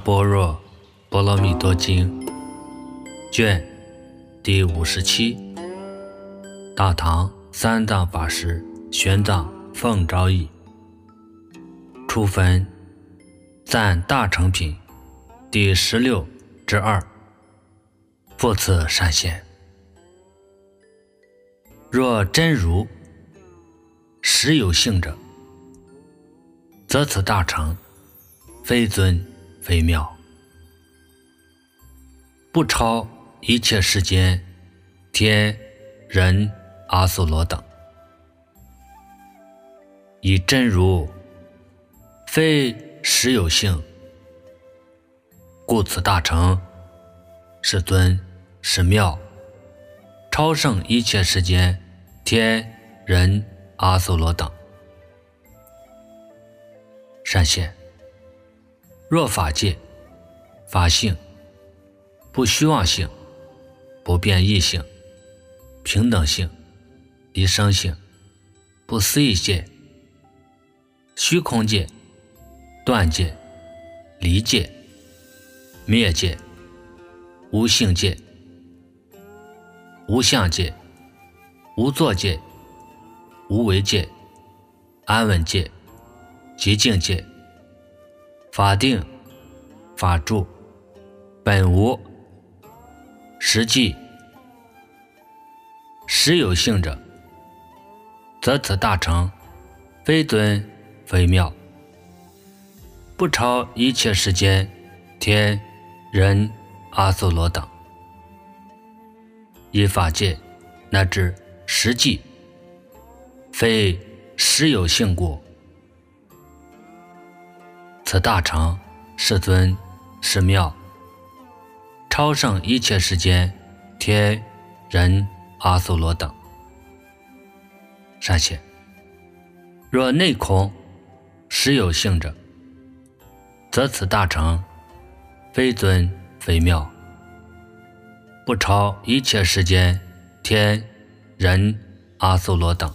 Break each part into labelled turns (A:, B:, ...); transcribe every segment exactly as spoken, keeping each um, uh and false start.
A: 般若波罗蜜多经卷第五十七，大唐三藏法师玄奘奉诏译，初分赞大乘品第十六之二。复次善贤，若真如实有性者，则此大乘非尊非妙，不超一切世间天人阿修罗等。以真如非实有性，故此大乘是尊是妙，超胜一切世间天人阿修罗等。善贤，若法界法性不虚妄性、不变异性、平等性、离生性、不思议界、虚空界、断界、离界、灭界、无性界、无相界、无作界、无为界、安稳界、极静界、法定、法住、本无、实际、实有性者，则此大乘非尊非妙，不超一切世间天人阿修罗等。以法界乃至实际非实有性故，此大乘是尊是妙，超胜一切世间天人阿修罗等。善贤，若内空实有性者，则此大乘非尊非妙，不超一切世间天人阿修罗等。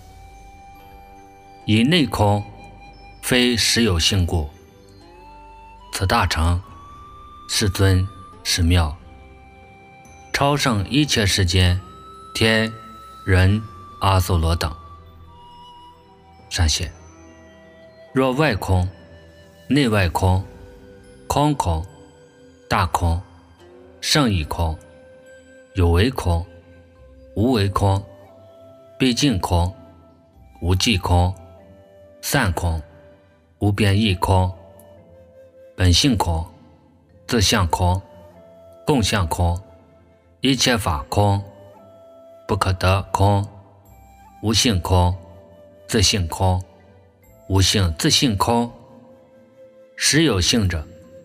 A: 以内空非实有性故，此大乘是尊是妙，超胜一切世间天人阿修罗等。善贤，若外空内外空、空空、大空、胜义空、有为空、无为空、毕竟空、无际空、散空、无变异空、本性空、自相空、共相空、一切法空、不可得空、无性空、自性空、无性自性空，实有性者，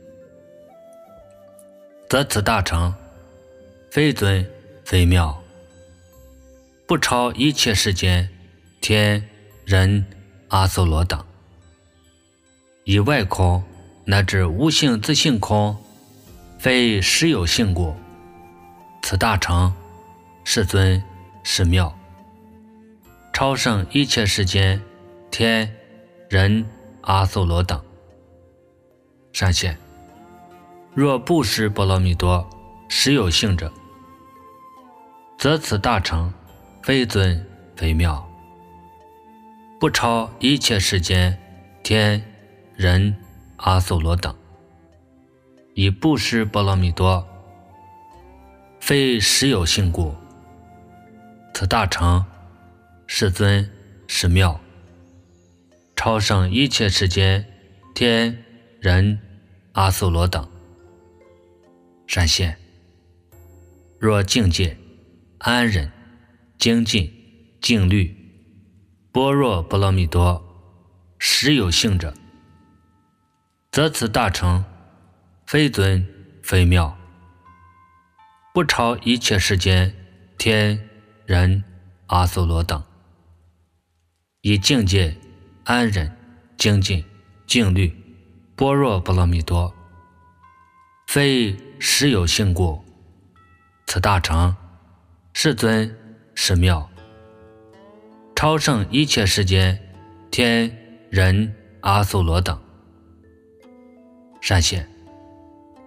A: 则此大乘非尊非妙，不超一切世间天人阿修罗等。以外空乃至无性自性空非实有性故，此大乘是尊是妙，超胜一切世间天人阿修罗等。善贤，若不识波罗蜜多实有性者，则此大乘非尊非妙，不超一切世间天人阿修罗等。以不识波罗蜜多非实有性故，此大乘是尊是妙，超胜一切世间天人阿修罗等。善贤，若境界安忍精进静虑般若波罗蜜多实有性者，则此大乘非尊非妙，不超一切世间天人阿修罗等。以境界安忍精进静虑般若波罗蜜多非实有性故，此大乘是尊是妙，超胜一切世间天人阿修罗等。善贤，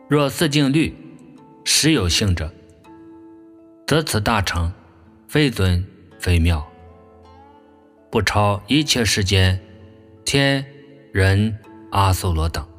A: 若四境律实有性者，则此大乘非尊非妙，不超一切世间天人阿修罗等。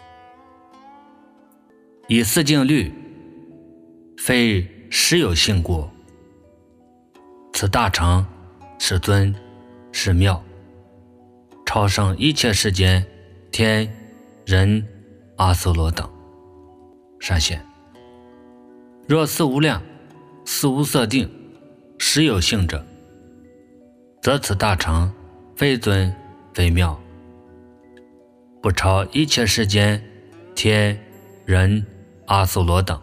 A: 以四境律非实有性故，此大乘是尊是妙，超胜一切世间天人阿修罗等。善现，若四无量四无色定实有性者，则此大乘非尊非妙，不超一切世间天人阿修罗等。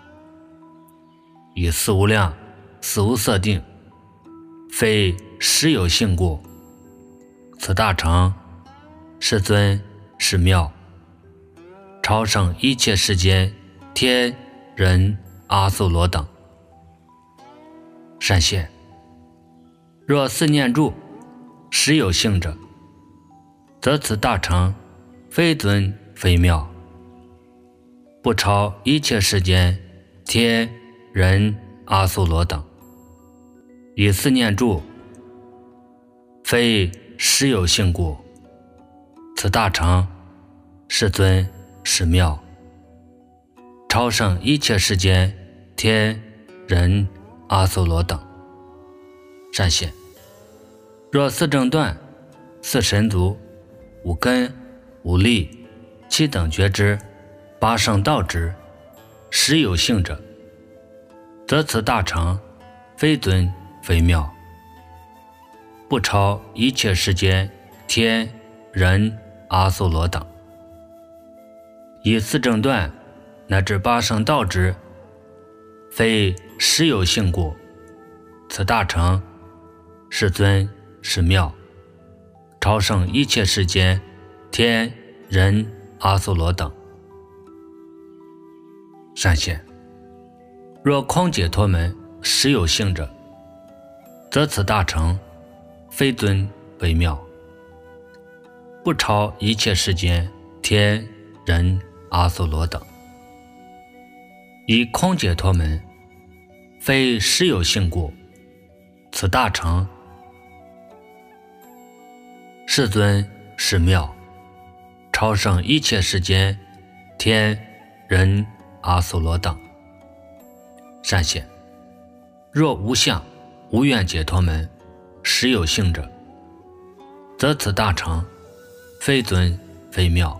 A: 以四无量四无色定非实有性故，此大乘是尊是妙，超胜一切世间天人阿修罗等。善现，若四念住实有性者，则此大乘非尊非妙，不超一切世间天人阿修罗等。以四念住非实有性故，此大乘是尊是妙，超胜一切世间天人阿修罗等。善现，若四正断四神足五根五力七等觉支八圣道支实有性者，则此大乘非尊非妙，不超一切世间天人阿修罗等。以四正断乃至八圣道支非实有性故，此大乘是尊是妙，超胜一切世间天人阿修罗等。善现，若空解脱门实有性者，则此大乘非尊非妙，不超一切世间天人阿修罗等。以空解脱门非实有性故，此大乘是尊是妙，超胜一切世间天人阿修罗等。善现，若无相无愿解脱门实有性者，则此大乘非尊非妙，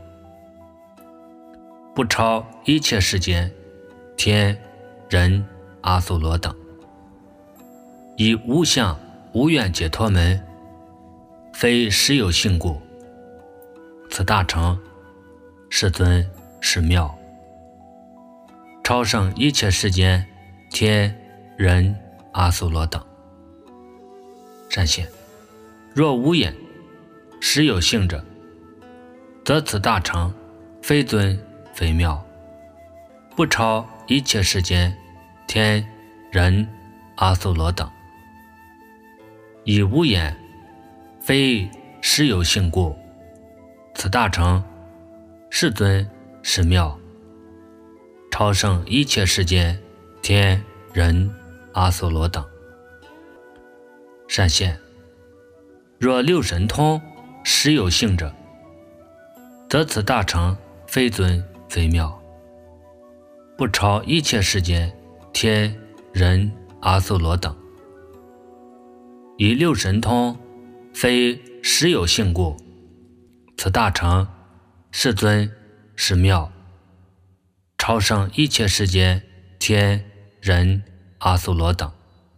A: 不超一切世间天人阿修罗等。以无相无愿解脱门非实有性故，此大乘是尊是妙，超胜一切世间天人阿修罗等。善现，若无眼实有性者，则此大乘非尊非妙，不超一切世间天人阿修罗等。以无眼非实有性故，此大乘是尊是妙，超胜一切世间天人阿修罗等。善现，若六神通实有性者，则此大乘非尊非妙，不超一切世间天人阿修罗等。以六神通非实有性故，此大乘是尊是妙，超胜一切世间天人阿修罗等。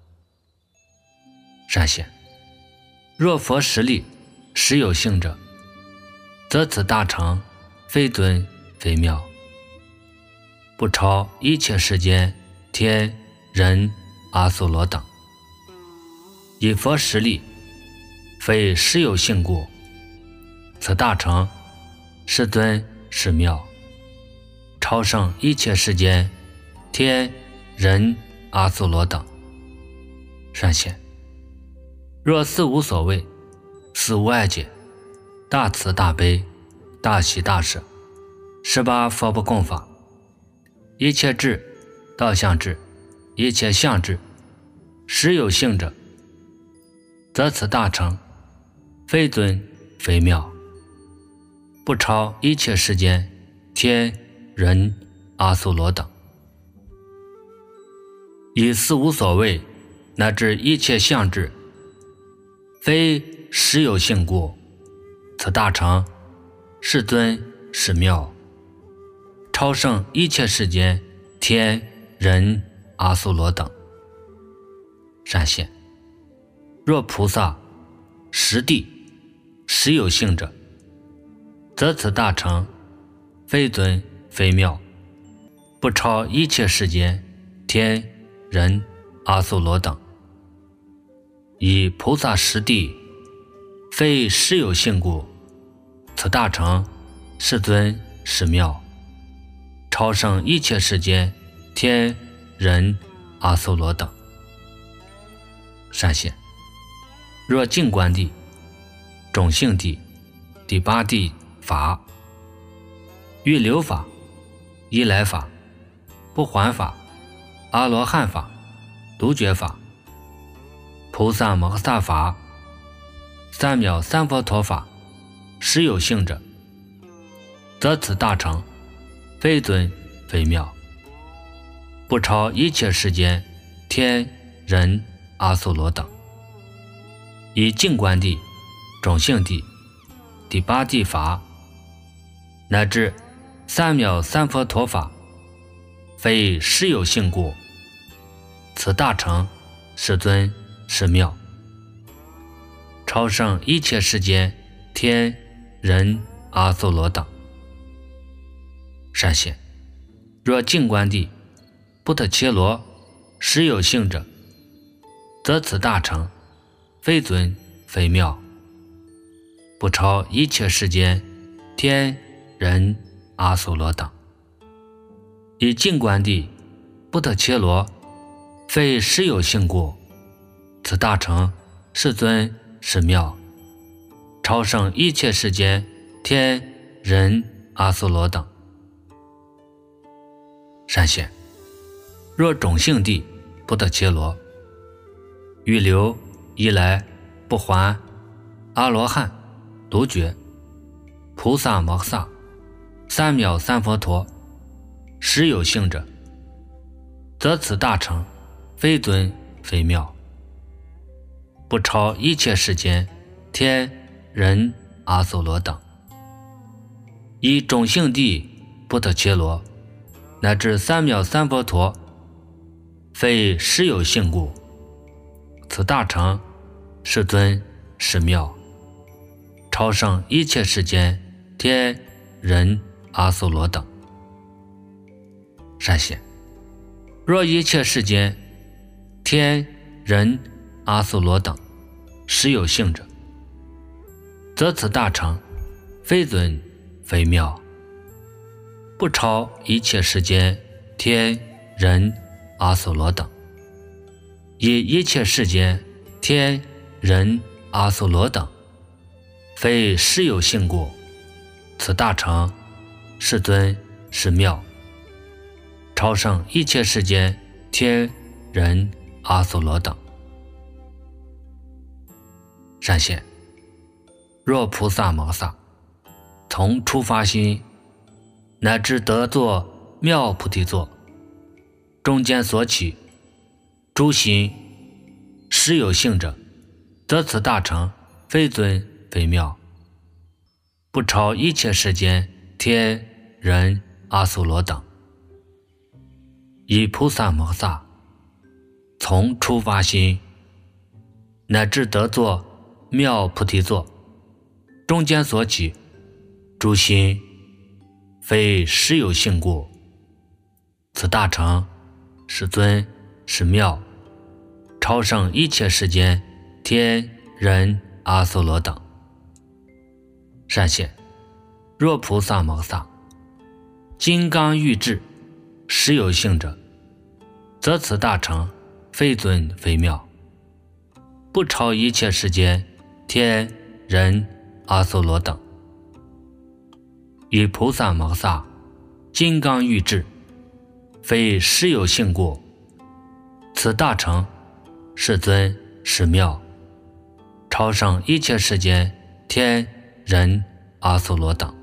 A: 善现，若佛实力实有性者，则此大乘非尊非妙，不超一切世间天人阿修罗等。以佛实力非实有性故，此大乘是尊是妙，超胜一切世间天人阿修罗等。善现，若四无所谓四无碍解大慈大悲大喜大舍十八佛不共法一切智、道相智、一切相智，实有性者，则此大乘非尊非妙，不超一切世间天人阿修罗等。以四无所谓乃至一切相智，非实有性故，此大乘是尊是妙，超胜一切世间天人阿修罗等。善现，若菩萨实地实有性者，则此大乘非尊非妙，不超一切世间天人阿修罗等。以菩萨实地非实有性故，此大乘是尊是妙，超胜一切世间天人阿修罗等。善现，若静观地、种性地、第八地法、预流法、依来法、不还法、阿罗汉法、独觉法、菩萨摩诃萨法、三藐三佛陀法实有性者，则此大乘非尊非妙，不超一切世间天人阿修罗等。以静观地、种性地、第八地法乃至三藐三佛陀法，非实有性故，此大乘是尊是妙，超胜一切世间天人阿修罗等。善现，若静观地、布特伽罗实有性者，则此大乘非尊非妙，不超一切世间天人阿修罗等。以静观地、布特伽罗非实有性故，此大乘是尊是妙，超胜一切世间天人阿修罗等。善现，若种性地、布特伽罗、预流、依来、不还、阿罗汉、独觉、菩萨摩诃萨、三藐三佛陀实有性者，则此大乘非尊非妙，不超一切世间天人阿修罗等。以种性地、布特伽罗乃至三藐三佛陀非实有性故，此大乘是尊是妙，超胜一切世间天人阿修罗等。善现，若一切世间天人阿修罗等实有性者，则此大乘非尊非妙，不超一切世间天人阿修罗等。以一切世间天人阿修罗等非实有性故，此大乘是尊是妙，超胜一切世间天人阿修罗等。善现，若菩萨摩诃萨从初发心乃至得作妙菩提座，中间所起诸心实有性者，则此大乘非尊非妙，不超一切世间天人阿修罗等。以菩萨摩诃萨从初发心乃至得作妙菩提座，中间所起诸心非实有性故，此大乘是尊是妙，超胜一切世间天人阿修罗等。善现，若菩萨摩诃萨金刚喻智实有性者，则此大乘非尊非妙，不超一切世间天人阿修罗等。以菩萨摩诃萨金刚喻智非实有性故。此大乘是尊是妙，超胜一切世间天人阿修罗等。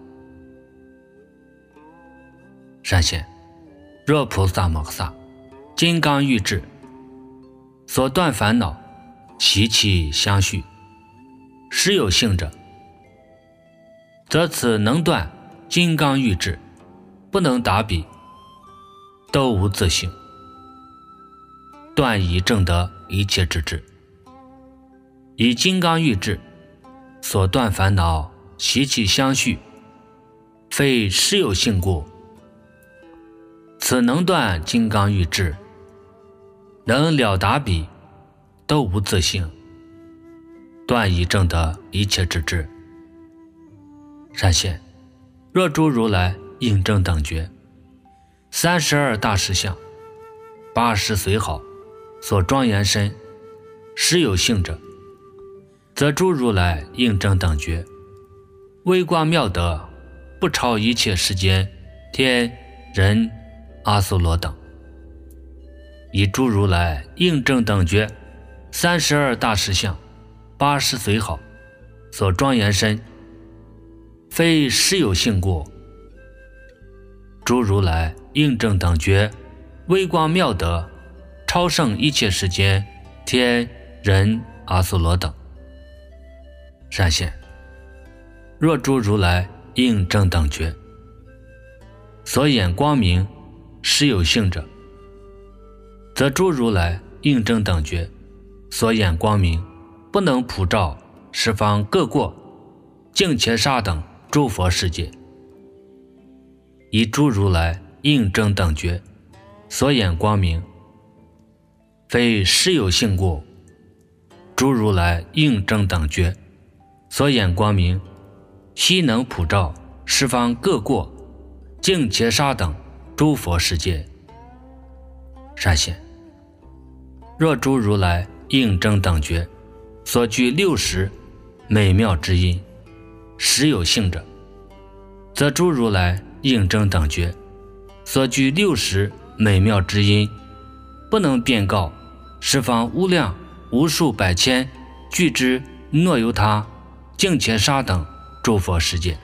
A: 善现，若菩萨摩诃萨金刚喻智，所断烦恼习气相续，实有性者，则此能断金刚喻智，不能达彼，都无自性，断以证得一切之智。以金刚喻智所断烦恼习气相续，非实有性故，此能断金刚喻智，能了达彼，都无自性，断以证得一切之智。善现，若诸如来应证等觉，三十二大士相，八十随好所庄严身，实有性者，则诸如来应证等觉，微光妙德，不超一切世间天人阿修罗等。以诸如来应证等觉，三十二大士相，八十随好所庄严身，非实有性故，诸如来应证等觉，微光妙德，超胜一切世间天人阿修罗等。善现，若诸如来应证等觉，所演光明实有性者，则诸如来应证等觉所演光明，不能普照十方各国净伽刹等诸佛世界。以诸如来应证等觉所演光明，非实有性故，诸如来应证等觉所演光明，悉能普照十方各国净伽刹等诸佛世界。善现，若诸如来应证等觉所具六十美妙之音，实有性者，则诸如来应证等觉所具六十美妙之音，不能遍告十方无量无数百千俱之诺由他净伽刹等诸佛世界。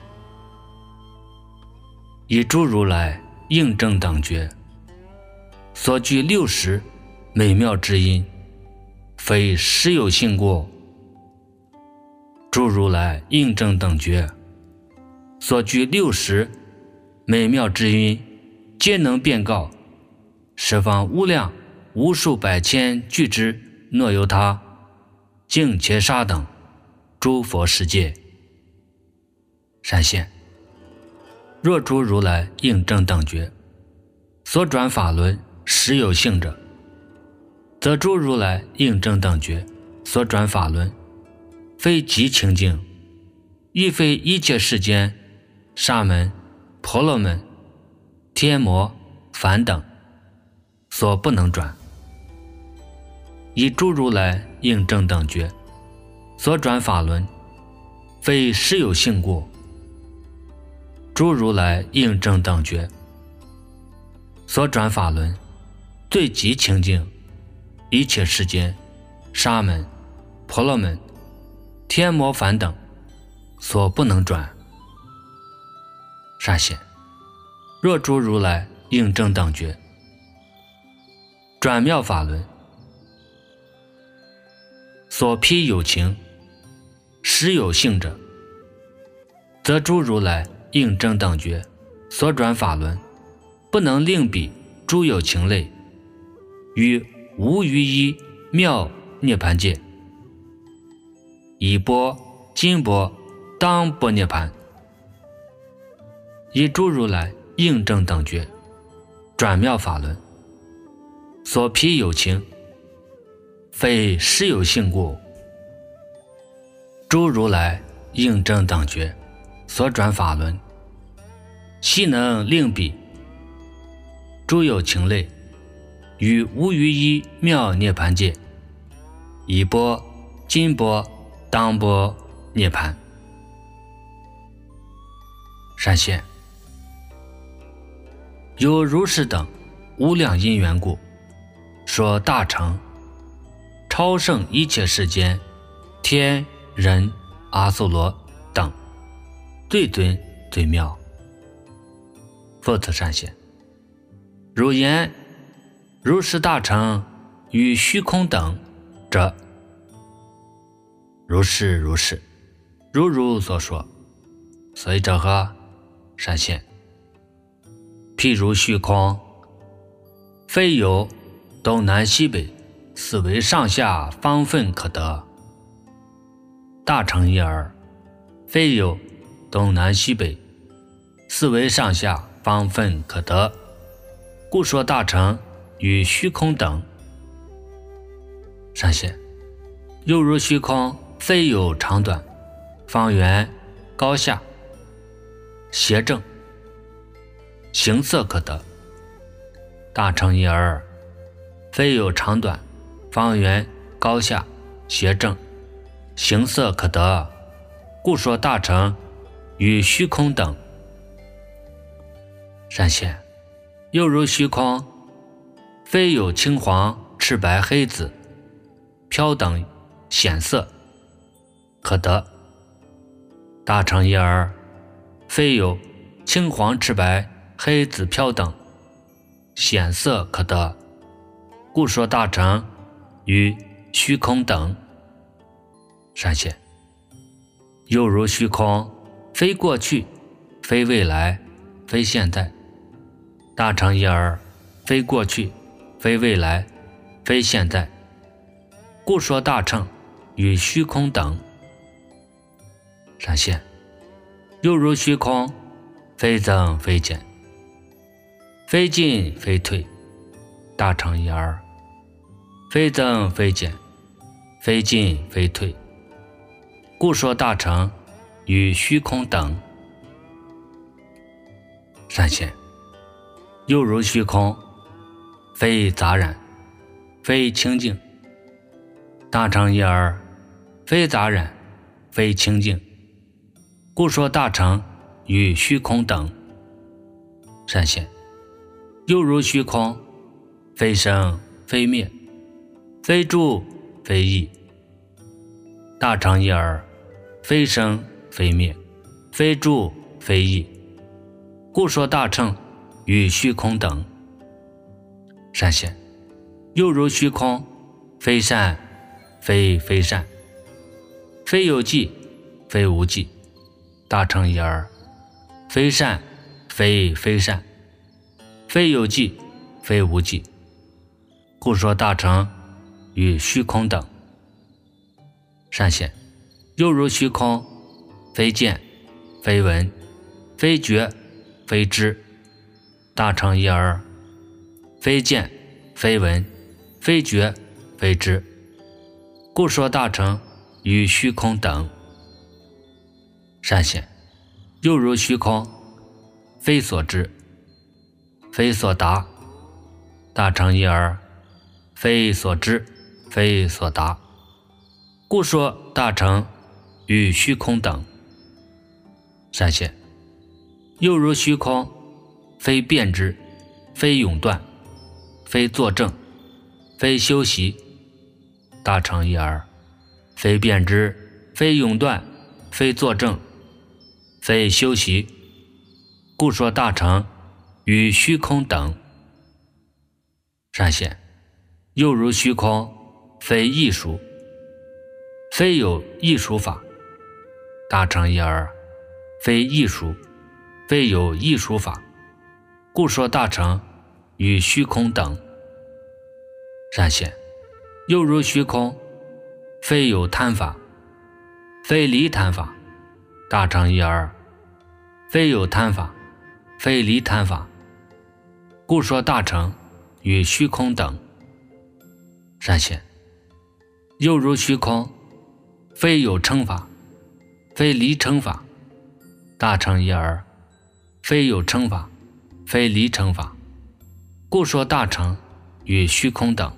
A: 以诸如来应证等觉所具六十美妙之音，非实有性故，诸如来应证等觉所具六十美妙之音，皆能遍告十方无量无数百千俱之诺由他净伽刹等诸佛世界。善现，若诸如来应证等觉所转法轮实有性者，则诸如来应证等觉所转法轮，非极清净，亦非一切世间沙门婆罗门天魔梵等所不能转。以诸如来应证等觉所转法轮，非实有性故，诸如来应证等觉所转法轮，最极清净，一切世间沙门婆罗门天魔梵等所不能转。善现，若诸如来应证等觉转妙法轮所披有情实有性者，则诸如来应证等觉所转法轮，不能令彼诸有情类于无余一妙涅盘界，以钵金钵当钵涅盘。以诸如来应证等觉转妙法轮所披有情，非实有性故，诸如来应证等觉所转法轮，悉能令彼诸有情类于无余一妙涅盘界，以钵金钵当钵涅盘。善现，有如是等无量因缘故，说大乘超胜一切世间天人阿修罗等，最尊最妙。复次善显，如言如是大乘与虚空等者，如是如是，如如所说。所以者何？善显，譬如虚空，非有东南西北四维上下方分可得。大乘一耳，非有东南西北四维上下方分可得，故说大乘与虚空等。善显，又如虚空，非有长短、方圆、高下、斜正、形色可得。大乘一耳，非有长短、方圆、高下、斜正、形色可得，故说大乘与虚空等。善显，又如虚空，非有青黄赤白黑紫飘等显色可得。大乘一耳，非有青黄赤白黑紫飘等显色可得，故说大乘与虚空等。善显，又如虚空，非过去，非未来，非现在。大乘一耳，非过去，非未来，非现在，故说大乘与虚空等。善显，又如虚空，非增非减，非进非退。大乘一耳，非增非减，非进非退，故说大乘与虚空等。善显，又如虚空，非杂染，非清净。大乘一耳，非杂染，非清净，故说大乘与虚空等。善显，又如虚空，非生非灭，非住非异。大乘一耳，非生非灭，非住非异，故说大乘与虚空等。善显，又如虚空，非善非非善，非有记非无记。大乘一耳，非善非非善，非有记非无记，故说大乘与虚空等。善显，又如虚空，非见非闻非觉非知。大乘一耳，非见非闻非觉非知，故说大乘与虚空等。善显，又如虚空，非所知非所达。大乘一耳，非所知非所达，故说大乘与虚空等。善显，又如虚空，非辩知非永断非作证非修习。大乘一耳，非辩知非永断非作证非修习，故说大乘与虚空等。善显，又如虚空，非艺术非有艺术法。大乘一耳，非艺术非有艺术法，故说大乘与虚空等。善显，又如虚空，非有贪法非离贪法。大乘一耳，非有贪法非离贪法，故说大乘与虚空等。善显，又如虚空，非有称法非离称法。大乘一耳，非有称法非离称法，故说大乘与虚空等。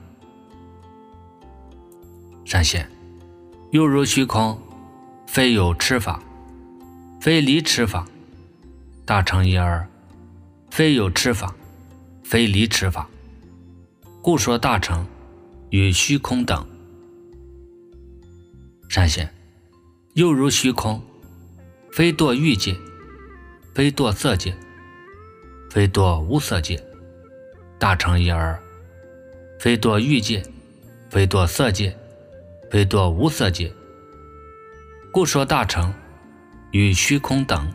A: 善显，又如虚空，非有吃法非离吃法。大乘一耳，非有吃法非离持法，故说大乘与虚空等。善显，又如虚空，非堕欲界，非堕色界，非堕无色界。大乘一而，非堕欲界，非堕色界，非堕无色界，故说大乘与虚空等。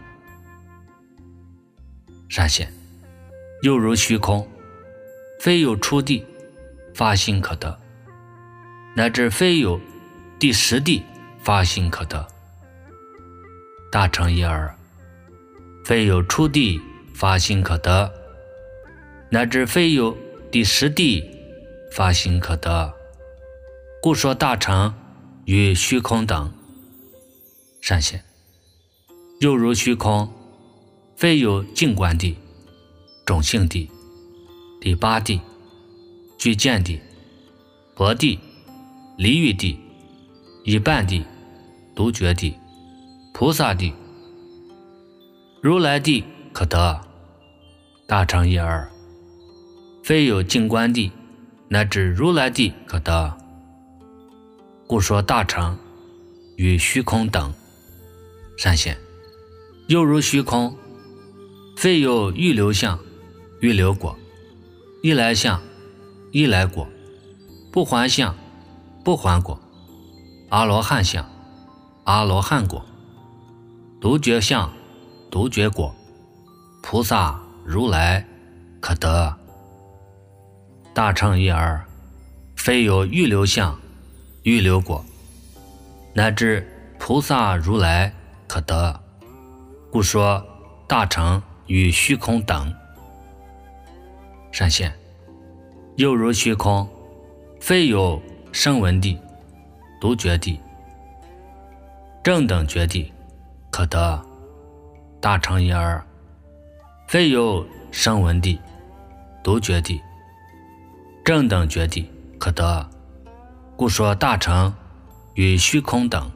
A: 善显，又如虚空，非有初地发心可得，乃至非有第十地发心可得。大乘一而，非有初地发心可得，乃至非有第十地发心可得，故说大乘与虚空等。善显，又如虚空，非有静观地、种性地、第八地、具见地、薄地、离欲地、一半地、独觉地、菩萨地、如来地可得。大乘一而，非有静观地乃至如来地可得，故说大乘与虚空等。善显，又如虚空，非有预流相、预流果、一来相、一来果、不还相、不还果、阿罗汉相、阿罗汉果、独觉相、独觉果、菩萨、如来可得。大乘一而，非有预流相、预流果，乃至菩萨、如来可得，故说大乘与虚空等。善显，又如虚空，非有声闻地、独觉地、正等觉地可得。大乘一而，非有声闻地、独觉地、正等觉地可得，故说大乘与虚空等。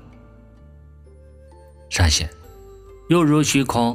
A: 善显，又如虚空，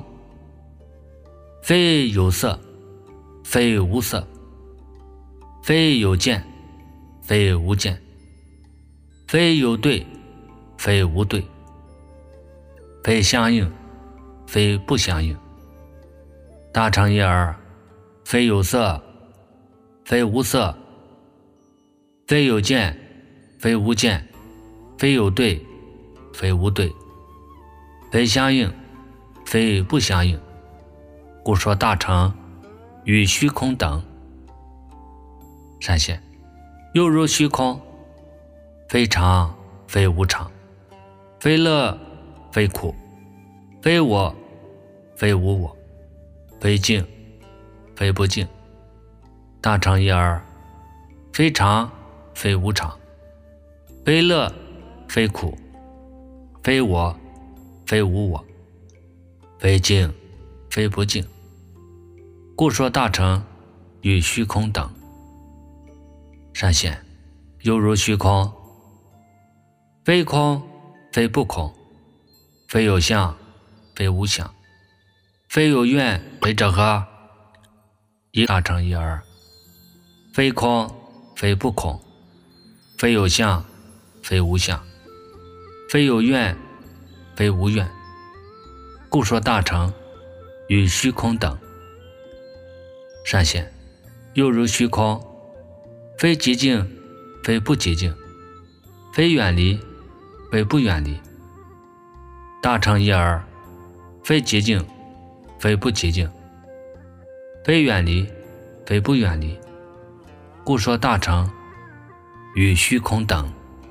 A: 非有色，非无色，非有见，非无见，非有对，非无对，非相应，非不相应。大乘一而，非有色，非无色，非有见，非无见，非有对，非无对，非相应，非不相应，故说大乘与虚空等。善显，又如虚空，非常，非无常，非乐，非苦，非我，非无我，非净，非不净。大乘一而，非常，非无常，非乐，非苦，非我，非无我，非净，非不净，故说大乘与虚空等。善显，又如虚空，非空，非不空，非有相，非无相，非有愿，非者何？一大乘一而，非空，非不空，非有相，非无相，非有愿，非无愿，故说大乘与虚空等。善显，又如虚空，非极静，非不极静，非远离，非不远离。大乘一而，非极静，非不极静，非远离，非不远离，故说大乘与虚空等。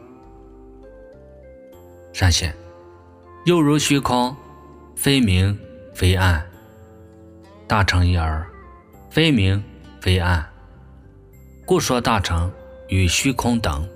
A: 善显，又如虚空，非明，非暗。大乘一而，非明，非暗，故说大乘与虚空等。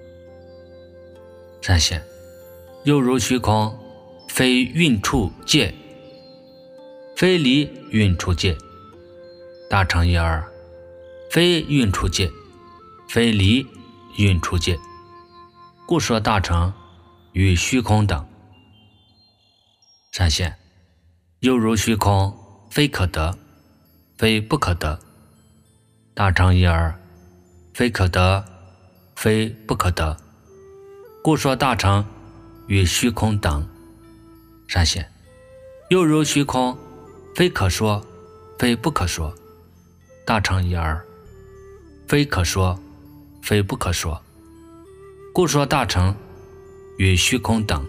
A: 善显，又如虚空，非蕴处界，非离蕴处界。大乘一而，非蕴处界，非离蕴处界，故说大乘与虚空等。善显，又如虚空，非可得，非不可得， 大成一耳，非可得，非不可得，故说大成与虚空等。善显，又如虚空，非可说，非不可说，大成一耳，非可说，非不可说，故说大成与虚空等。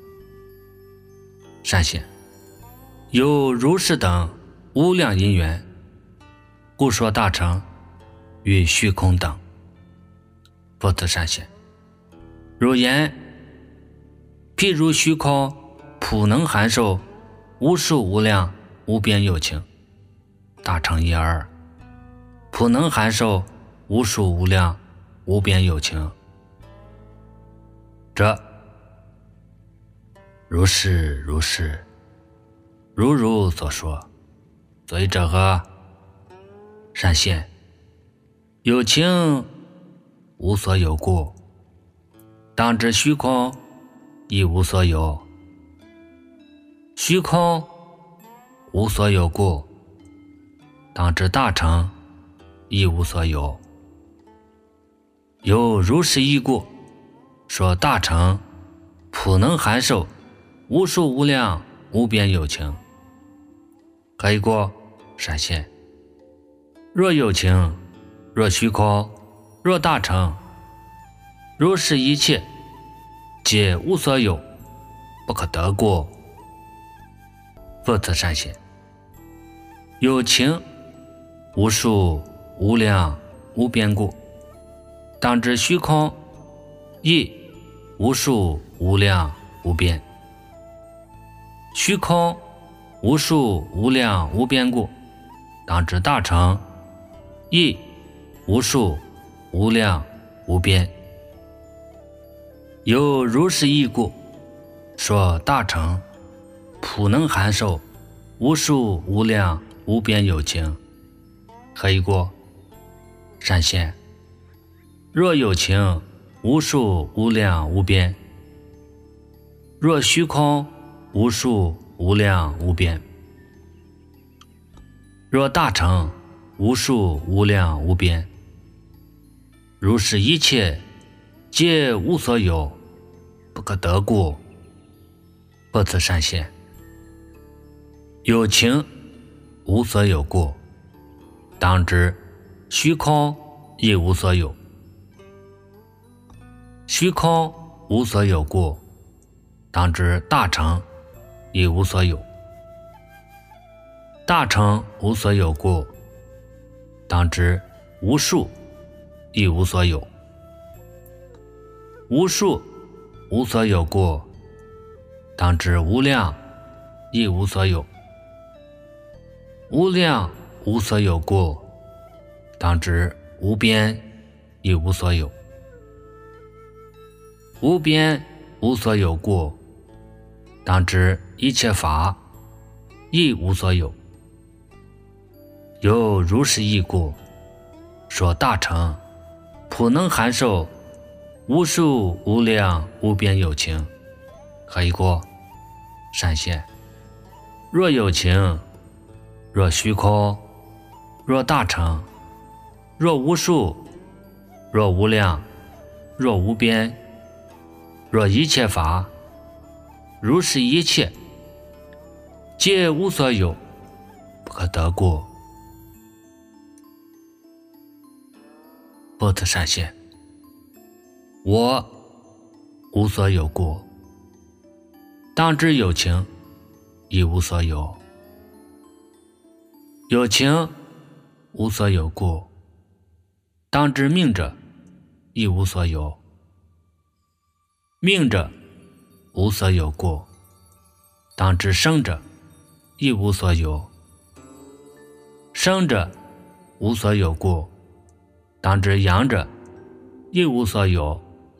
A: 善显，有如是等无量因缘，故说大成与虚空等。不自善显，如言，譬如虚空普能含受无数无量无边有情，大成一耳，普能含受无数无量无边有情者，如是如是，如如所说，所以者何？善显，有情无所有故，当知虚空亦无所有，虚空无所有故，当知大成亦无所有。有如是义故，说大成普能含受无数无量无边有情。何以故？善显，若有情，若虚空，若大成，如是一切皆无所有，不可得故。复次善显，有情无数无量无边故，当知虚空亦无数无量无边。虚空无数无量无边故，当知大成亦无数无量无边。有如是义故，说大成普能含受无数无量无边有情。何以故？善显，若有情无数无量无边，若虚空无数无量无边，若大成无数无量无边，如是一切皆无所有，不可得故。不自善显，有情无所有故，当知虚空亦无所有。虚空无所有故，当知大成亦无所有。大成无所有故，当知无数亦无所有。无数无所有故，当知无量亦无所有。无量无所有故，当知无边亦无所有。无边无所有故，当知一切法亦无所有。有如是义故，说大成普能含受无数无量无边有情。何以故？善显，若有情，若虚空，若大成，若无数，若无量，若无边，若一切法，如是一切皆无所有，不可得故。不自善显，我无所有故，当知有情亦无所有。有情无所有故，当知命者亦无所有。命者无所有故，当知生者亦无所有。生者无所有故，当知养者亦无所有。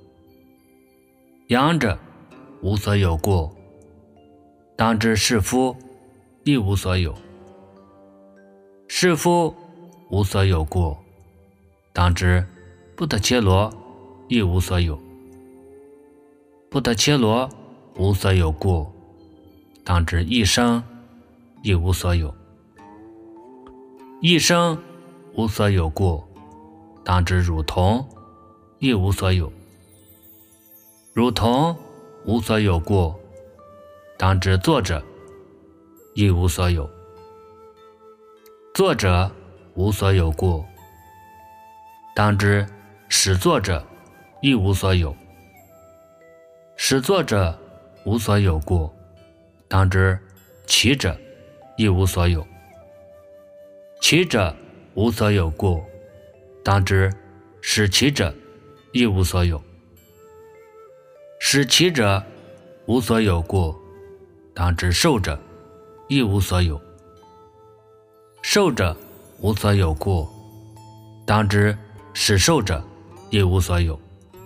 A: 养者无所有故，当知是夫亦无所有。是夫无所有故，当知不得伽罗亦无所有。不得伽罗无所有故，当知一生亦无所有。一生无所有故，当知汝同，亦无所有。汝同无所有故，当知作者亦无所有。作者无所有故，当知使作者亦无所有。使作者无所有故，当知其者亦无所有。其者无所有故，当知使其者亦无所有。使其者无所有故，当知受者亦无所有。受者无所有故，当知使受者亦无所有。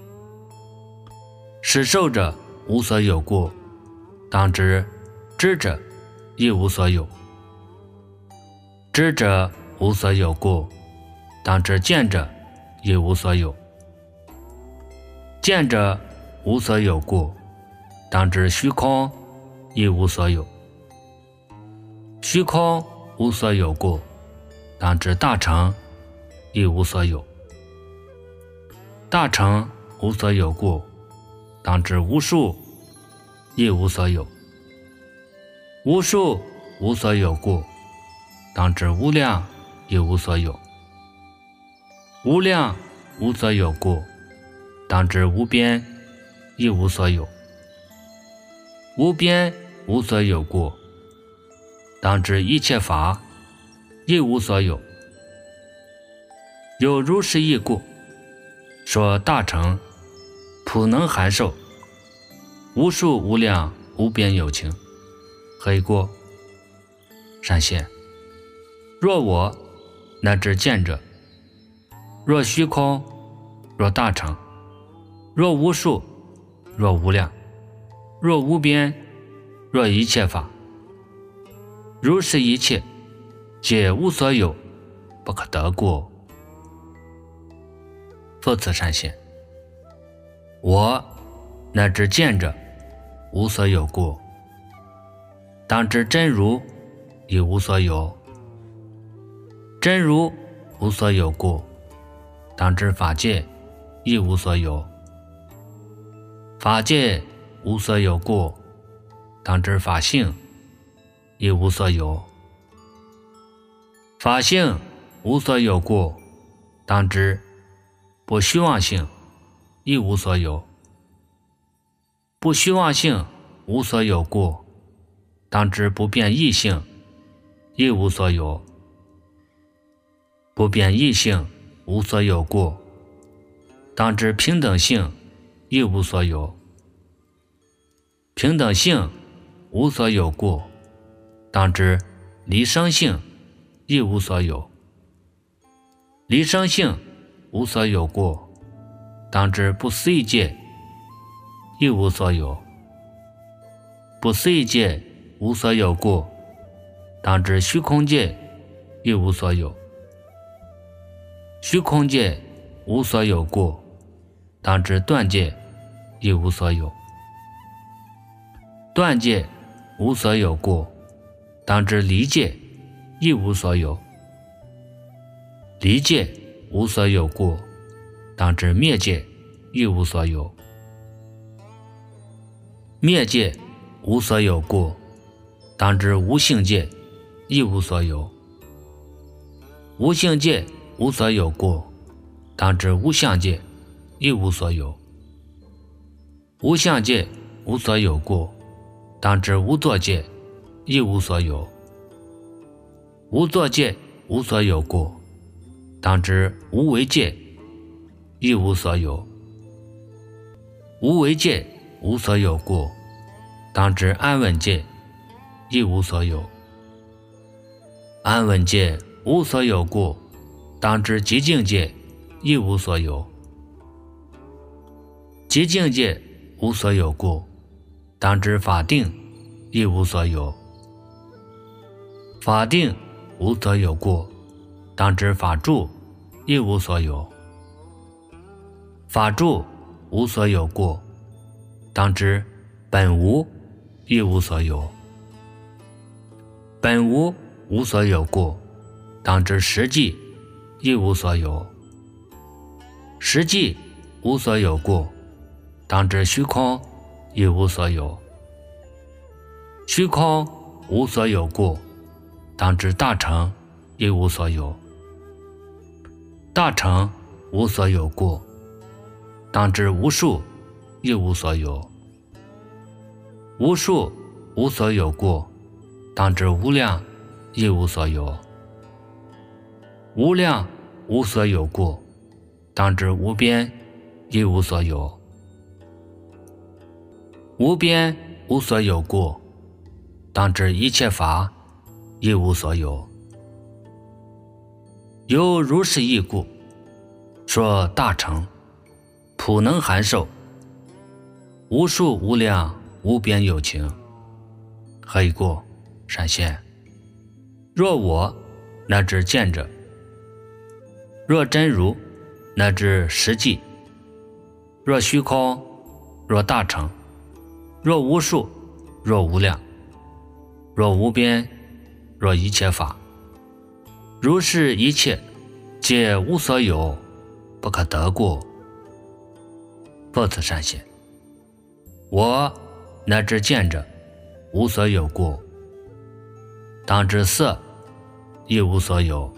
A: 使受者无所有故，当知知者亦无所有。知者无所有故，当知见者亦无所有。见者无所有故，当知虚空亦无所有。虚空无所有故，当知大乘亦无所有。大乘无所有故，当知无数亦无所有。无数无所有故，当知无量亦无所有。无量无所有故，当知无边亦无所有。无边无所有故，当知一切法亦无所有。有如是义故，说大乘普能含受无数无量无边有情。何以故？善现，若我乃至见者，若虚空，若大乘，若无数，若无量，若无边，若一切法，如是一切皆无所有，不可得故。复次善现，我乃至见者无所有故，当知真如亦无所有。真如无所有故，当知法界亦无所有。法界无所有故，当知法性亦无所有。法性无所有故，当知不虚妄性亦无所有。不虚妄性无所有故，当知不变异性亦无所有。不变异性无所有故，当知平等性亦无所有。平等性无所有故，当知离生性亦无所有。离生性无所有故，当知不思议界亦无所有。不思议界无所有故，当知虚空界亦无所有。虚空界无所有故，当知断界亦无所有。断界无所有故，当知离界亦无所有。离界无所有故，当知灭界亦无所有。灭界无所有故，当知无性界亦无所有。无性界无所有故，当知无相界亦无所有。无相界无所有故，当知无作界亦无所有。无作界无所有故，当知无为界亦无所有。无为界无所有故，当知安稳界亦无所有。安稳界无所有故，当知极静界亦无所有。极静界无所有故，当知法定亦无所有。法定无所有故，当知法住亦无所有。法住无所有故，当知本无亦无所有。本无无所有故，当知实际一无所有。实际无所有故，当知虚空一无所有。虚空无所有故，当知大乘一无所有。大乘无所有故，当知无数一无所有。无数无所有故，当知无量一无所有。无量无所有故，当知无边一无所有。无边无所有故，当知一切法一无所有。有如是义故，说大乘普能含受无数无量无边有情。何以故？闪现。若我乃至见者，若真如乃至实际，若虚空，若大乘，若无数，若无量，若无边，若一切法，如是一切皆无所有，不可得故。复次善现。我乃至见者，无所有故，当知色亦无所有。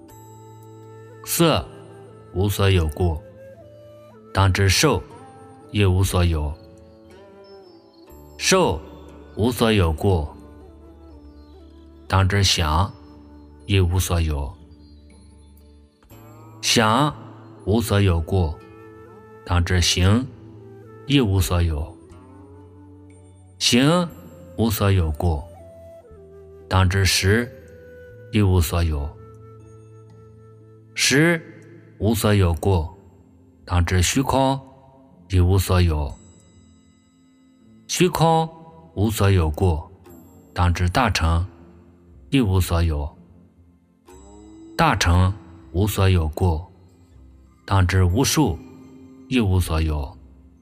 A: 色无所有故，当知受亦无所有。受无所有故，当知想亦无所有。想无所有故，当知行亦无所有。行无所有故，当知识亦无所有。识无所有故，当知虚空亦无所有。虚空无所有故，当知大乘亦无所有。大乘无所有故，当知无数亦无所有。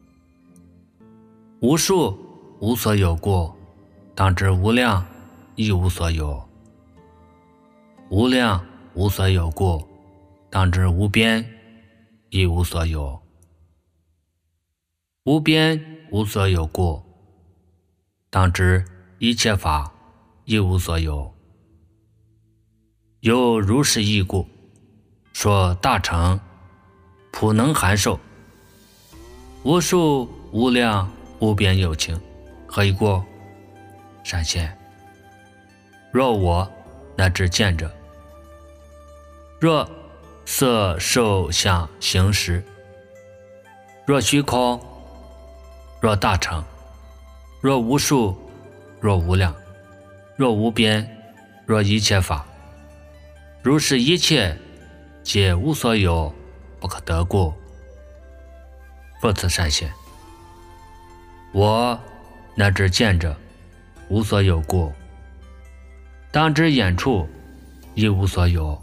A: 无数无所有故，当知无量亦无所有。无量无所有故，当知无边亦无所有。无边无所有故，当知一切法亦无所有。有如是义故，说大乘普能含受无数无量无边有情。何以故？闪现。若我乃至见者，若色受想行识，若虚空，若大乘，若无数，若无量，若无边，若一切法，如是一切皆无所有，不可得故。复次善现。我乃至见者，无所有故，当知眼处亦无所有。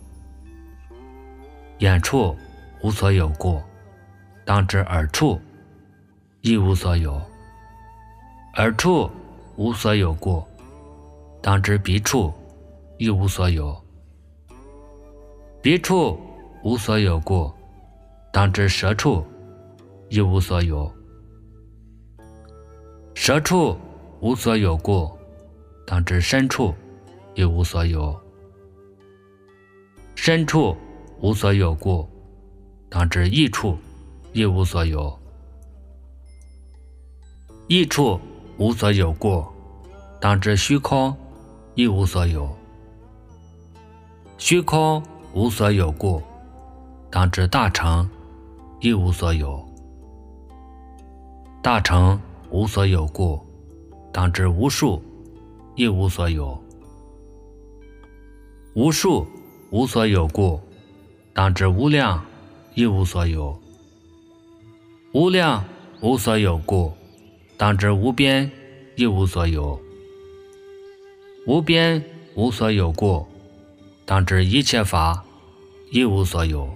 A: 眼处无所有故，当知耳处亦无所有。耳处无所有故，当知鼻处亦无所有。鼻处无所有故，当知舌处亦无所有。舌处无所有故，当知身处亦无所有。身处无所有故，当知意处亦无所有。意处无所有故，当知虚空亦无所有。虚空无所有故，当知大乘亦无所有。大乘无所有故，当知无数亦无所有。无数无所有故，当知无量亦无所有。无量无所有故，当知无边亦无所有。无边无所有故，当知一切法亦无所有。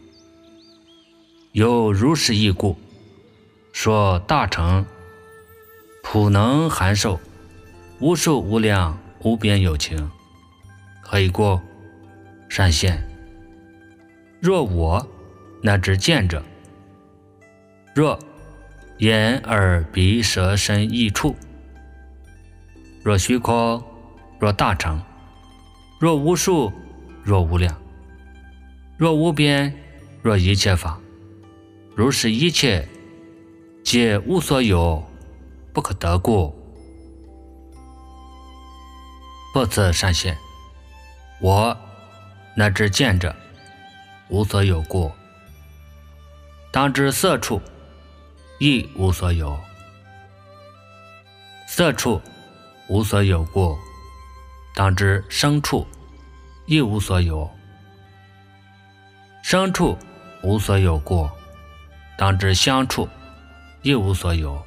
A: 有如是义故，说大乘普能含受无数无量无边有情。何以故？善现。 若我，乃至见者。若眼耳鼻舌身意处。若虚空，若大成，若无数，若无量，若无边，若一切法。如是一切，皆无所有，不可得故。复次善现，我乃至见者，无所有故。当知色处，亦无所有。色处无所有故，当知声处，亦无所有。声处无所有故，当知香处，亦无所有。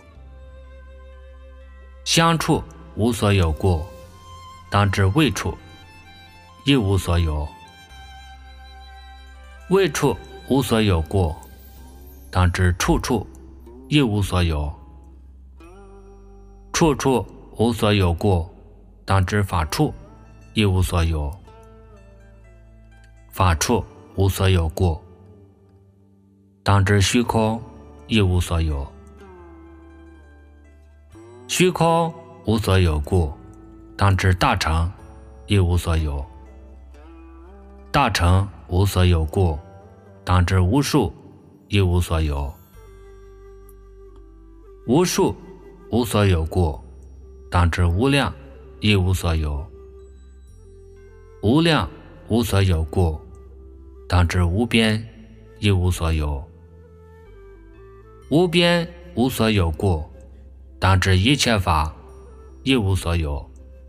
A: 香处无所有故，当知味处，亦无所有。味处无所有故，当知触处，亦无所有。触处无所有故，当知法处，亦无所有。法处无所有故，当知虚空，亦无所有。虚空无所有故，当知大成，亦无所有。大成无所有故，当知无数，亦无所有。无数无所有故，当知无量，亦无所有。无量无所有故，当知无边，亦无所有。无边无所有故，当知一切法，亦无所有。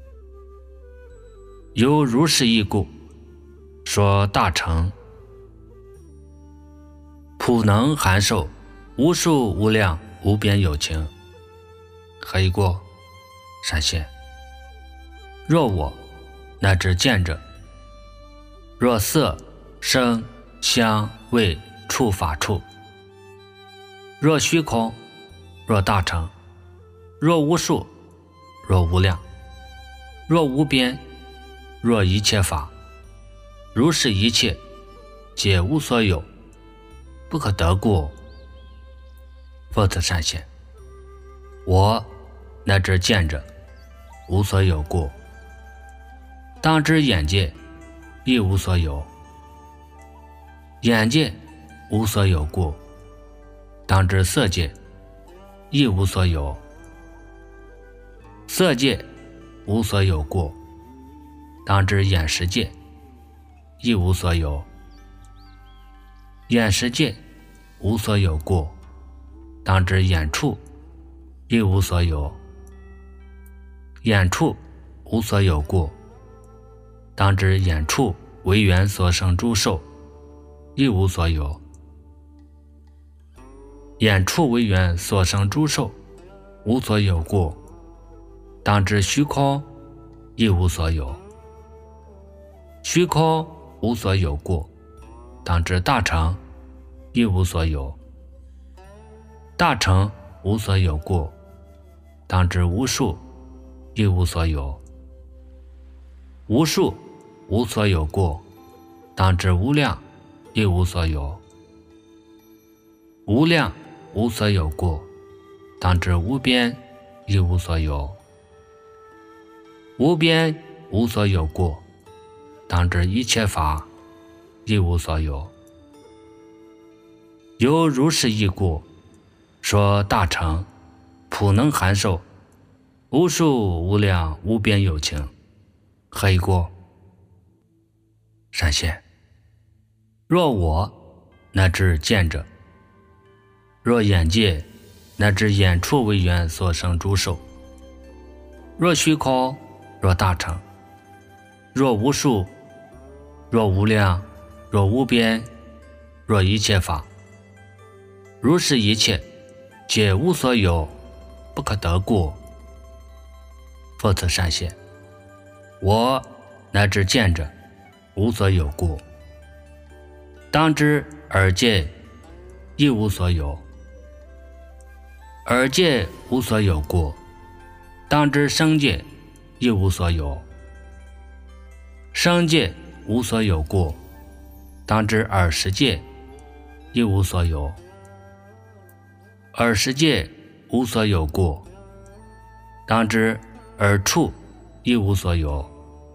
A: 由如是义故，说大乘，普能含受无数无量无边有情。何以故？善现，若我，乃至见者。若色声香味触法处。若虚空，若大成，若无数，若无量，若无边，若一切法。如是一切，皆无所有，不可得故。复次善现，我乃至见者，无所有故。当知眼界，亦无所有。眼界无所有故，当知色界，亦无所有。色界无所有故，当知眼识界，亦无所有。眼识界无所有故，当知眼处，亦无所有。眼处无所有故，当知眼处为缘所生诸受，亦无所有。眼处为缘所生诸受，无所有故，当知虚空，亦无所有。虚空无所有故，当知大成，亦无所有。大成无所有故，当知无数，亦无所有。无数无所有故，当知无量，亦无所有。无量无所有故，当知无边，亦无所有。无边无所有故，当知一切法，亦无所有。由如是义故，说大乘，普能含受无数无量无边有情。何以故？善现，若我，乃至见者。若眼界，乃至眼处为缘所生诸受。若虚空，若大成，若无数，若无量，若无边，若一切法。如是一切，皆无所有，不可得故。复次善现，我乃至见者，无所有故。当知耳界，亦无所有。耳界无所有故，当知声界，亦无所有。声界无所有故， 当知二十界，一无所有。二十界无所有故，当知二处一无所有。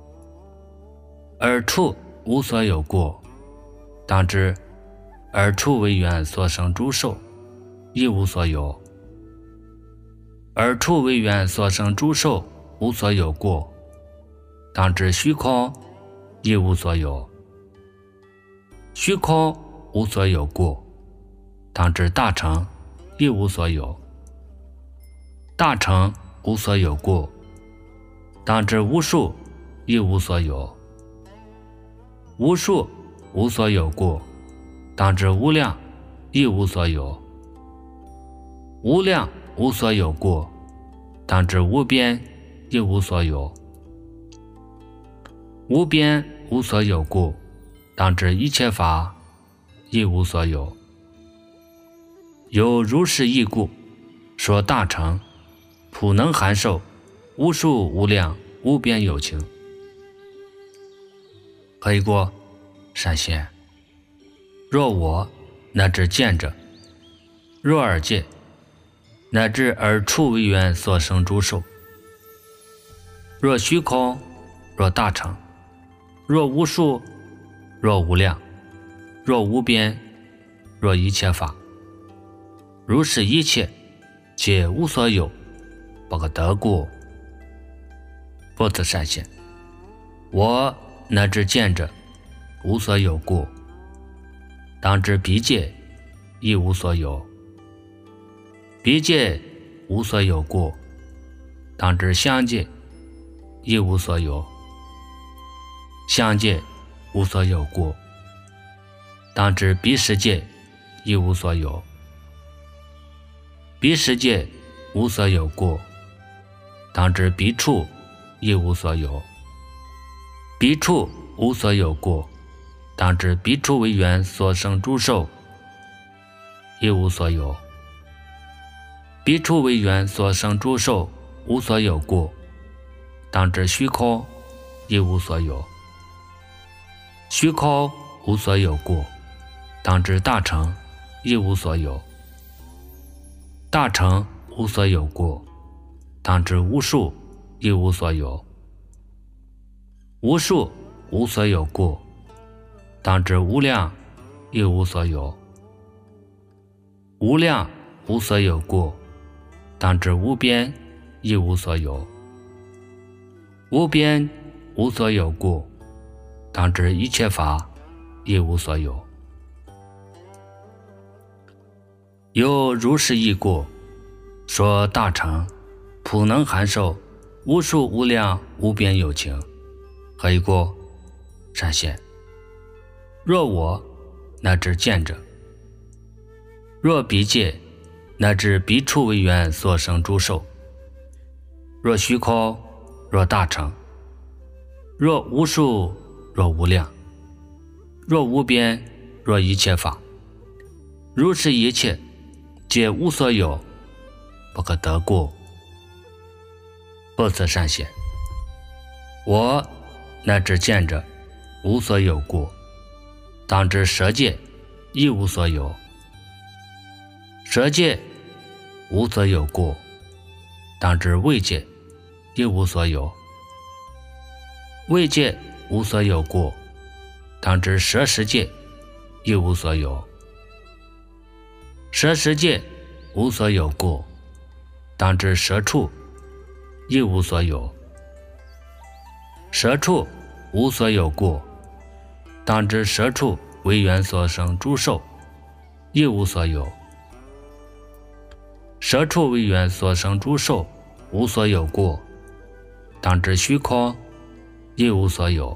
A: 二处无所有故，当知二处为缘所生诸受，一无所有。二处为缘所生诸受无所有故，当知虚空一无所有。虚空无所有故，当知大乘一无所有。大乘无所有故，当知无数一无所有。无数无所有故，当知无量一无所有。无量无所有故，当知无边一无所有。无边无所有故，当知一切法一无所有。有如是义故，说大乘普能含受无数无量无边有情。何以故？善贤，若我乃至见者，若二界乃至二处为缘所生诸受，若虚空，若大乘，若无数，若无量，若无边，若一切法，如是一切皆无所有，不可得故。不自善贤，我乃至见者无所有故，当知彼界亦无所有。彼界无所有故，当知相界亦无所有。相界无所有故，当知彼识界亦无所有。彼识界无所有故，当知彼处亦无所有。彼处无所有故，当知彼处为缘所生诸受亦无所有。彼处为缘所生诸受无所有故，当知虚空亦无所有。虚空无所有故，当知大乘亦无所有。大乘无所有故，当知无数亦无所有。无数无所有故，当知无量亦无所有。无量无所有故，当知无边亦无所有。无边无所有故，当知一切法亦无所有。有如是义故，说大乘普能含受无数无量无边有情。何以故？善贤，若我乃至见者，若彼界乃至彼处为缘所生诸受，若虚空，若大乘，若无数，若无量，若无边，若一切法，如是一切皆无所有，不可得故。不自善贤，我乃至见者无所有故，当知舍界亦无所有。舍界无所有故，当知位界亦无所有。位界无所有故，当知舍识界亦无所有。舍识界无所有故，当知舍处亦无所有。舍处无所有故，当知舍处为缘所生诸受亦无所有。舍处为缘所生诸受无所有故，当知虚空亦无所有。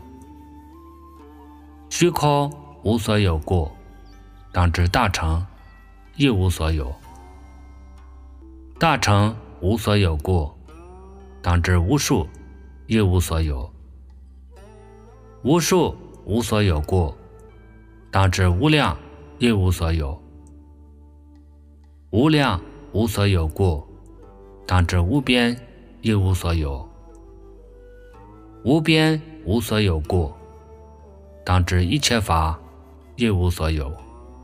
A: 虚空无所有故，当知大乘亦无所有。大乘无所有故，当知无数亦无所有。无数无所有故，当知无量亦无所有。无量无所有故，当知无边亦无所有。无边无所有故，当知一切法一无所有。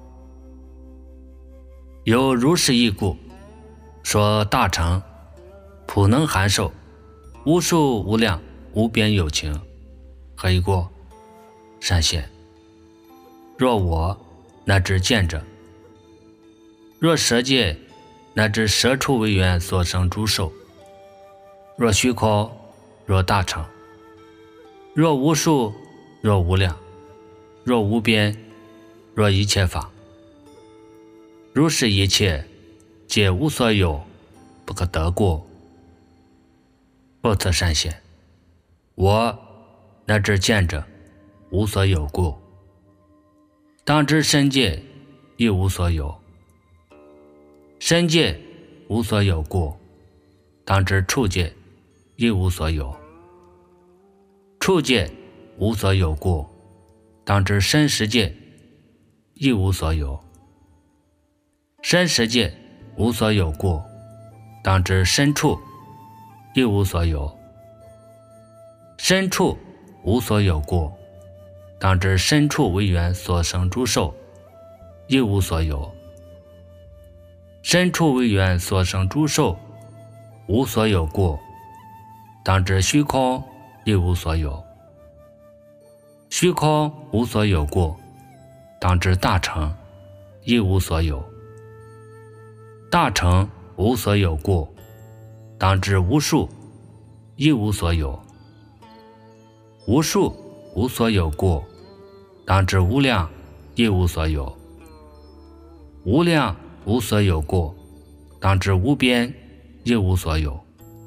A: 有如是义故，说大乘普能含受无数无量无边有情，何以故？善现。若我乃至见者，若舍界乃至舍处为缘所生诸受，若虚空，若大乘，若无数，若无量，若无边，若一切法，如是一切皆无所有，不可得过。不测善现。我乃至见者无所有故，当知身界亦无所有。身界无所有故，当知处界亦无所有。处界无所有故，当知身识界亦无所有。身识界无所有故，当知身处亦无所有。身处无所有故，当知身处为缘所生诸受亦无所有。身处为缘所生诸受无所有故，当知虚空亦无所有。虚空无所有故，当知大乘亦无所有。大乘无所有故，当知无数亦无所有。无数无所有故，当知无量亦无所有。无量无所有故，当知无边亦无所有。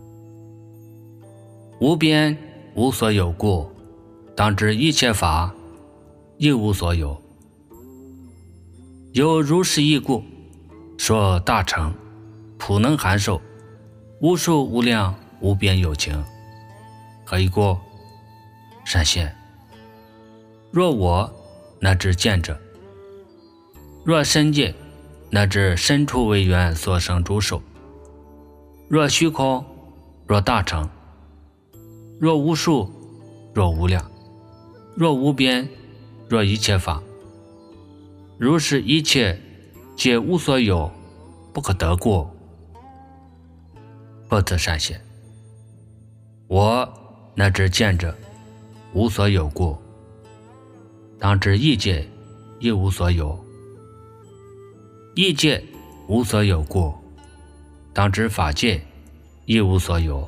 A: 无边无所有故，当知一切法亦无所有。有如是义故，说大乘普能含受无数无量无边有情，何以故？善现。若我乃至见者，若身界乃至身处为缘所生诸受，若虚空，若大乘，若无数，若无量，若无边，若一切法，如是一切皆无所有，不可得过。不测善现。我乃至见者无所有故，当知异界亦无所有。异界无所有故，当知法界亦无所有。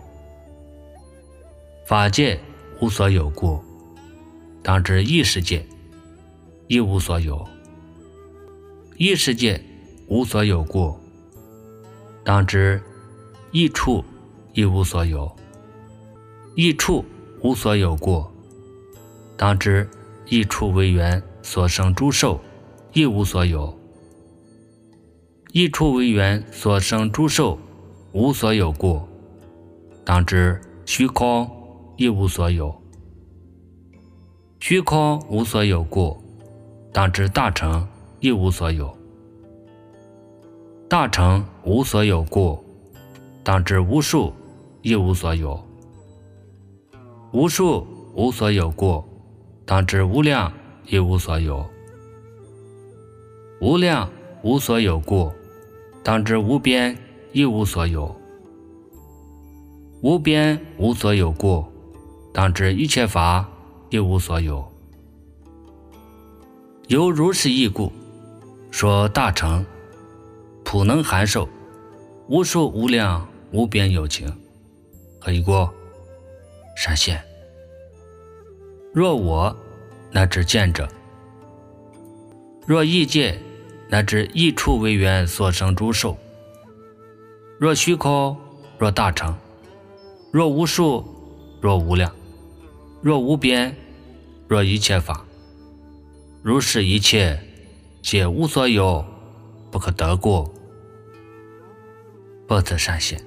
A: 法界无所有故，当知异世界亦无所有。异世界无所有故，当知异处亦无所有。异处无所有故，当知异处为缘所生诸受亦无所有。异处为缘所生诸受无所有故，当知虚空亦无所有。虚空无所有故，当知大乘亦无所有。大乘无所有故，当知无数亦无所有。无数无所有故，当知无量亦无所有。无量无所有故，当知无边亦无所有。无边无所有故，当知一切法亦无所有。有如是义故，说大乘普能含受无数无量无边有情，何以故？善现。若我乃至见者，若异界乃至异处为缘所生诸受，若虚空，若大乘，若无数，若无量，若无边，若一切法，如是一切皆无所有，不可得过。不测善现。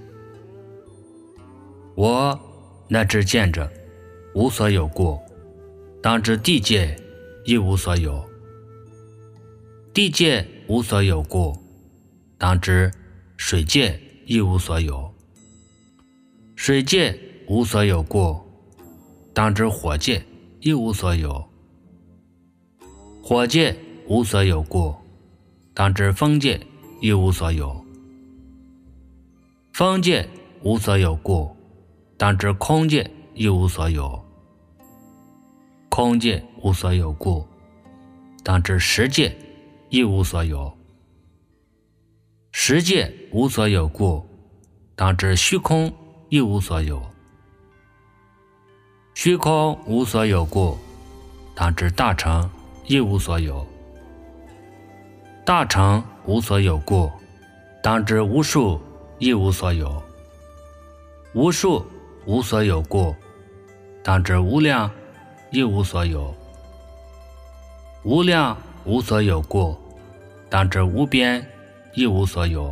A: 我乃至见者无所有故，当知地界亦无所有。地界无所有故，当知水界亦无所有。水界无所有故，当知火界亦无所有。火界无所有故，当知风界亦无所有。风界无所有故，当知空界亦无所有。空界无所有故，当知实界亦无所有。实界无所有故，当知虚空亦无所有。虚空无所有故，当知大乘亦无所有。大乘无所有故，当知无数亦无所有。无数无所有故，当知无量亦无所有。无量无所有故，当知无边亦无所有。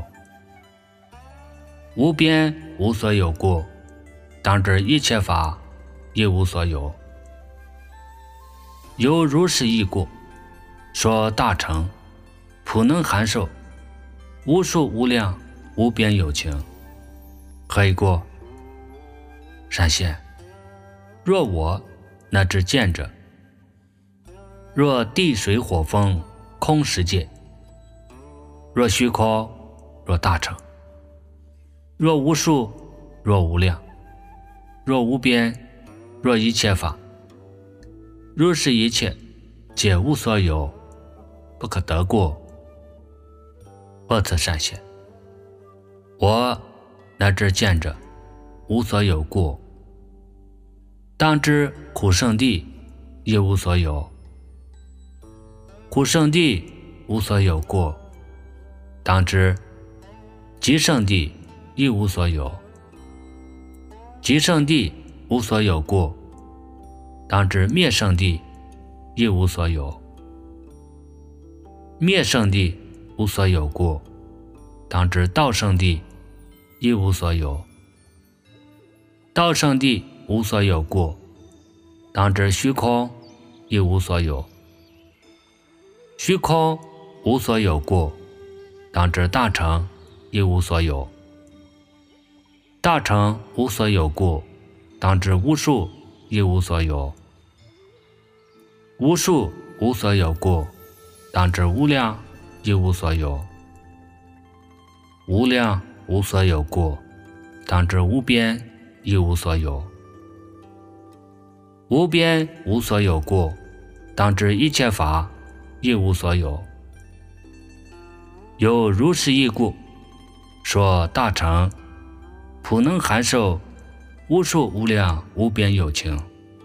A: 无边无所有故，当知一切法亦无所有。有如是义故，说大乘普能含受无数无量无边有情。何以故？善现，若我乃至见者，若地水火风空实界，若虚空，若大乘，若无数，若无量，若无边，若一切法，如是一切皆无所有，不可得过。不此善现，我乃至见者无所有故，当知苦圣地亦无所有。苦圣地无所有故，当知极圣地亦无所有。极圣地无所有故，当知灭圣地亦无所有。灭圣地无所有故，当知道圣地亦无所有。道圣地无所有故，当知虚空亦无所有。虚空无所有故，当知大乘亦无所有。大乘无所有故，当知无数亦无所有。无数无所有故，当知无量亦无所有。无量无所有故，当知无边亦无所有。无边无所有故，当知一切法亦无所有。有如是义故，说大乘普能含受无数无量无边有情。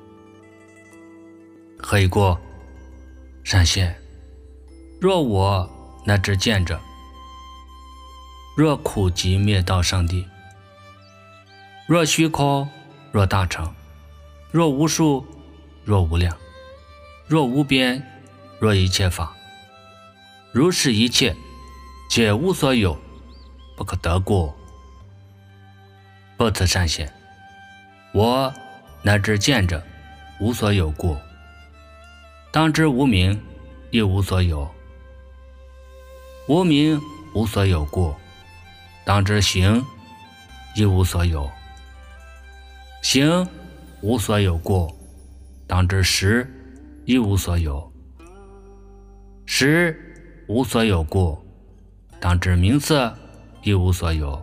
A: 何以故？善现，若我乃至见者，若苦集灭道圣地，若虚空，若大乘，若无数，若无量，若无边，若一切法，如是一切皆无所有，不可得过。不此善现，我乃至见者无所有故，当知无明亦无所有。无明无所有故，当知行亦无所有。行无所有故，当知识亦无所有。识无所有故，当知名色亦无所有。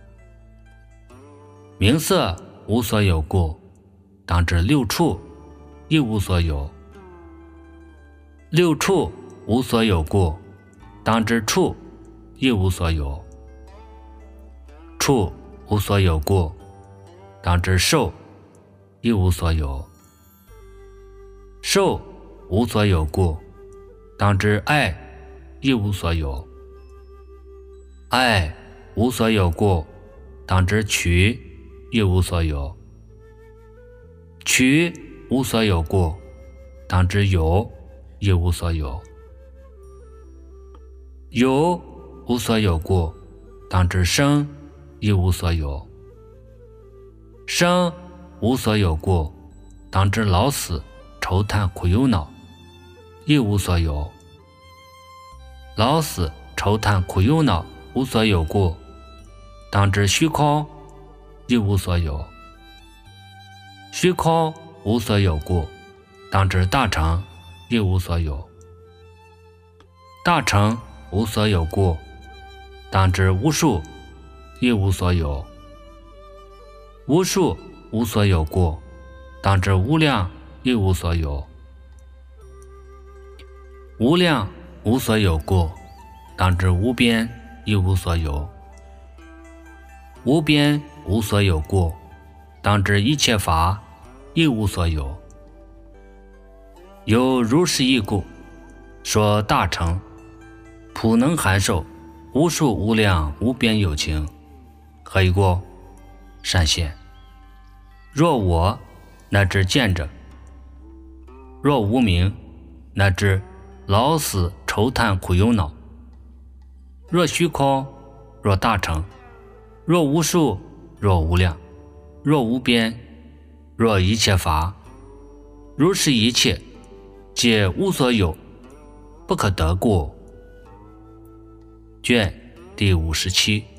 A: 名色无所有故，当知六处亦无所有。六处无所有故，当知处亦无所有。处无所有故，当知受亦无所有。受无所有故，当知爱亦无所有。爱无所有故，当知取亦无所有。取无所有故，当知有亦无所有。有无所有故，当知生亦无所有。生无所有故，当知老死愁叹苦忧恼亦无所有。老死愁叹苦忧恼无所有故，当知虚空亦无所有。虚空无所有故，当知大乘亦无所有。 大成无所有故，当知无数亦无所有。无数无所有故，当知无量亦无所有。无量无所有故，当知无边亦无所有。无边无所有故，当知一切法亦无所有。有如是义故，说大乘普能含受无数无量无边有情。何以故？善现。若我，乃至见者；若无明，乃至老死愁叹苦忧恼；若虚空，若大乘；若无数，若无量；若无边，若一切法，如是一切，皆无所有，不可得故。卷第五十七。